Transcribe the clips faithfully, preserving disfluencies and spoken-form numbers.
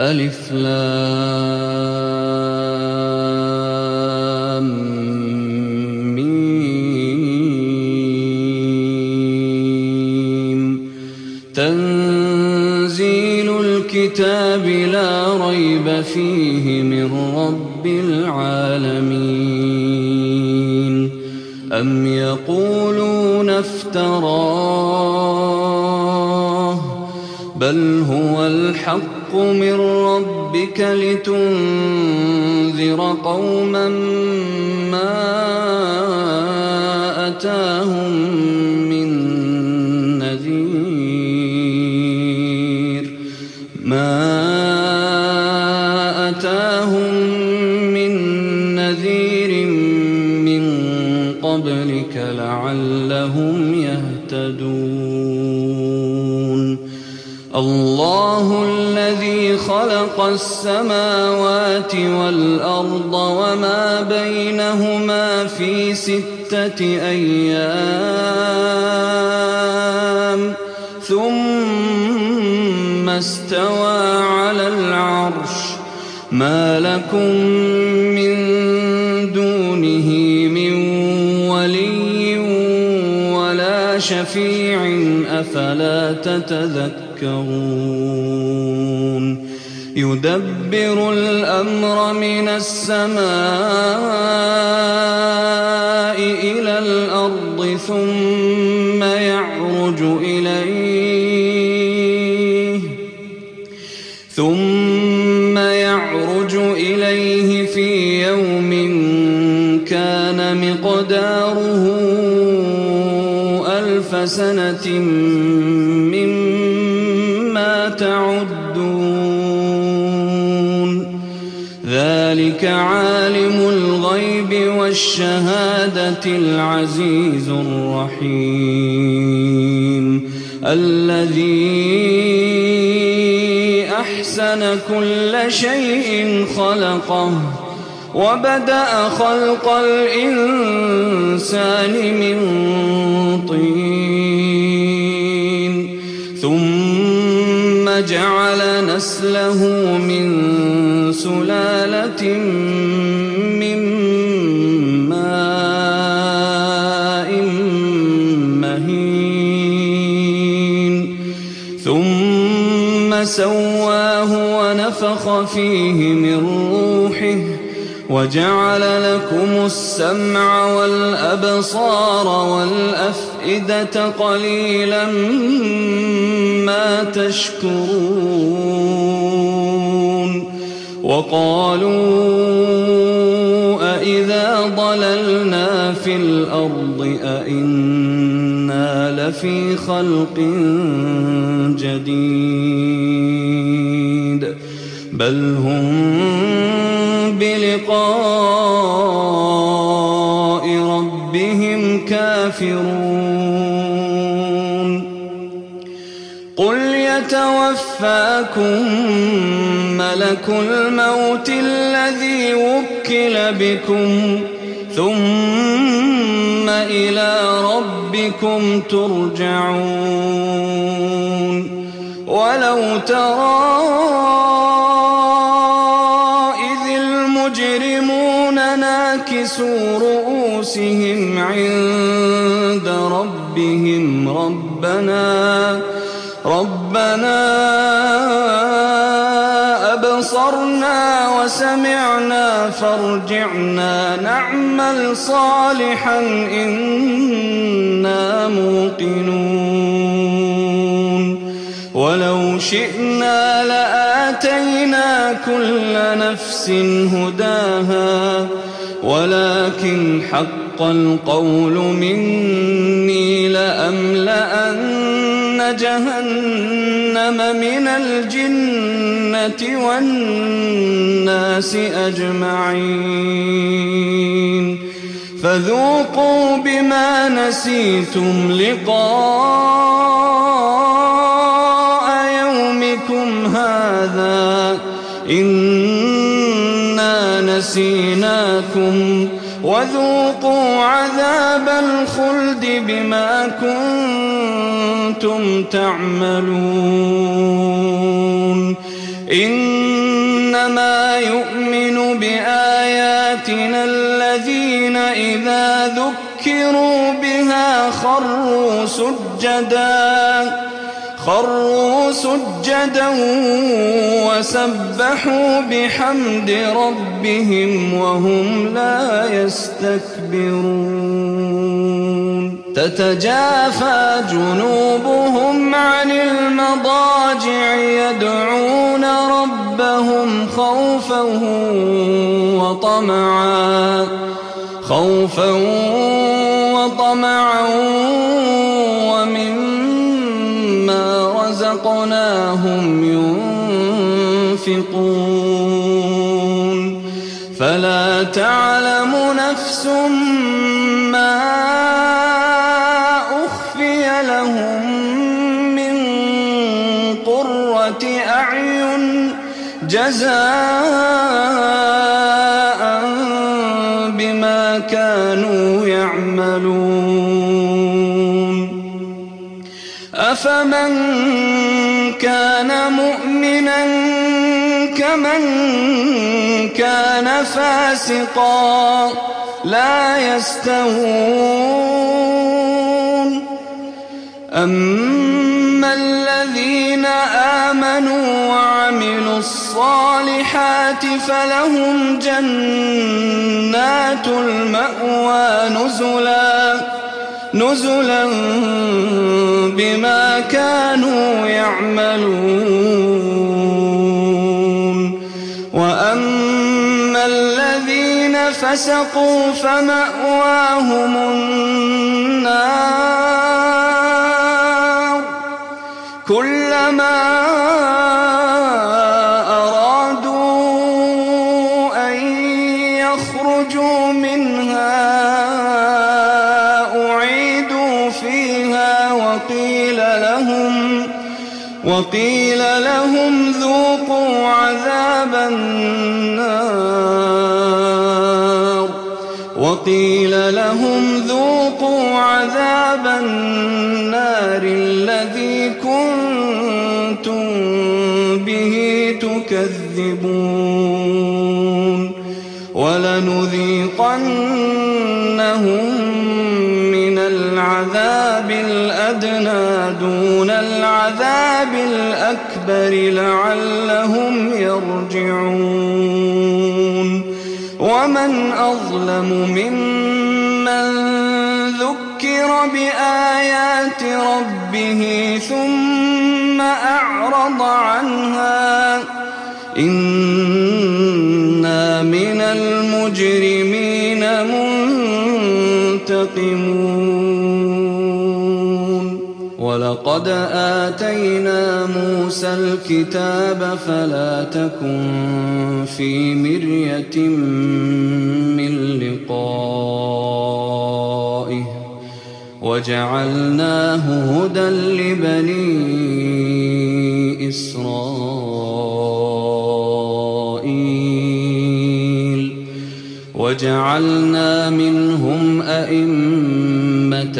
ألف لام ميم. تنزيل الكتاب لا ريب فيه من رب العالمين. أم يقولون افتراه بل هو الحق من ربك لتنذر قوما ما أتاهم من نذير ما أتاهم من نذير من قبلك لعلهم يهتدون. الله الذي خلق السماوات والأرض وما بينهما في ستة أيام ثم استوى على العرش. ما لكم من دونه من ولي ولا شفيع أفلا تتذكرون. يدبر الأمر من السماء إلى الأرض ثم يعرج إليه ثم يعرج إليه في يوم كان مقداره ألف سنة مما تعدون. ذلك عالم الغيب والشهادة العزيز الرحيم الذي أحسن كل شيء خلقه وبدأ خلق الإنسان من طين ثم جعل نسله من سلالة من ماء مهين ثم سواه ونفخ فيه من روحه وجعل لكم السمع والأبصار والأفئدة قليلا ما تشكرون. وقالوا أإذا ضللنا في الأرض أإنا لفي خلق جديد بل هم بلقاء ربهم كافرون. قل يتوفاكم ملك الموت الذي وكل بكم ثم إلى ربكم ترجعون. ولو ترى ناكسوا رؤوسهم عند ربهم ربنا ربنا أبصرنا وسمعنا فارجعنا نعمل صالحا إنا موقنون. ولو شئنا لآتينا كل نفس هداها ولكن حق القول مني لأملأن جهنم من الجنة والناس أجمعين. فذوقوا بما نسيتم لقاء يومكم هذا إنا نسيناكم وذوقوا عذاب الخلد بما كنتم تعملون. إن إنما يؤمن بآياتنا الذين إذا ذكروا بها خروا سجدا خروا سجدا وسبحوا بحمد ربهم وهم لا يستكبرون تتجافى جنوبهم عن المضاجع يدعون ربهم خوفا وطمعا خوفا وطمعا ومما رزقناهم ينفقون فلا تعلم نفس ما أخفي لهم من قرة أعين جزاء بما كانوا يعملون أفمن كان مؤمنا كمن كان فاسقا لا يستوون أما الذين آمنوا وعملوا الصالحات فلهم جنات المأوى نزلا نزلا بما كانوا يعملون وأما الذين فسقوا فمأواهم النار كلما أرادوا أن يخرجوا منها أعيدوا فيها وقيل لهم وقيل لهم ذوقوا عذاب النار وقيل لهم ذوقوا عذاب النار الذي كنتم به تكذبون ولنذيقنهم من العذاب الأدنى دون العذاب الأكبر لعلهم يرجعون ومن أظلم ممن ذكر بآيات ربه ثم أعرض عنها إنا من المجرمين منتقمون ولقد آتينا موسى الكتاب فلا تكن في مرية من لقائه وجعلناه هدى لبني إسرائيل وجعلنا منهم أئمة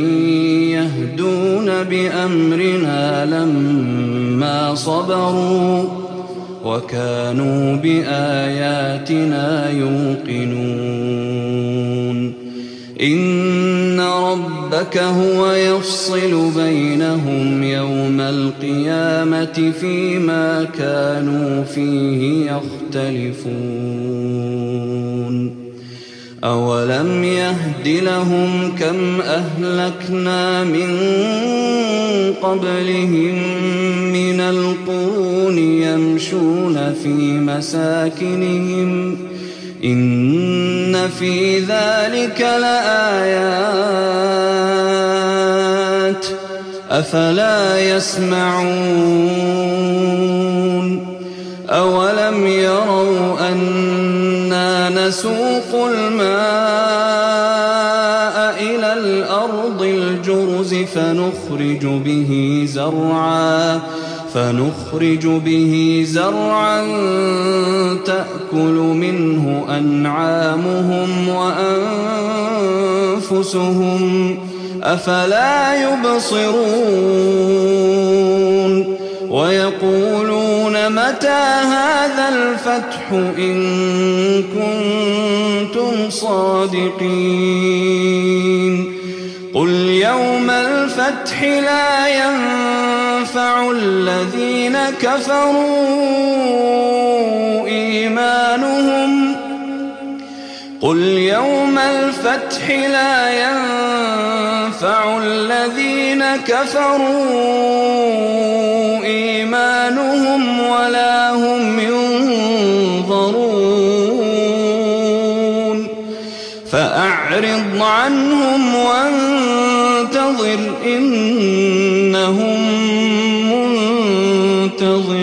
يهدون بأمرنا لما صبروا وكانوا بآياتنا يوقنون إن ربك هو يفصل بينهم يوم القيامة فيما كانوا فيه يختلفون أولم يهد لهم كم أهلكنا من قبلهم من القرون يمشون في مساكنهم إن في ذلك لآيات أفلا يسمعون أولم يروا أنا نسوق الماء إلى الأرض الجرز فنخرج به زرعا فنخرج به زرعا تأكل منه أنعامهم وأنفسهم أفلا يبصرون ويقولون متى هذا الفتح إن كنتم صادقين قل يوم الفتح لا ينفع الذين كفروا إيمانهم قل يوم الفتح لا ينفع الذين كفروا إيمانهم ولا هم ينظرون فأعرض عنهم وانتظر إنهم منتظرون.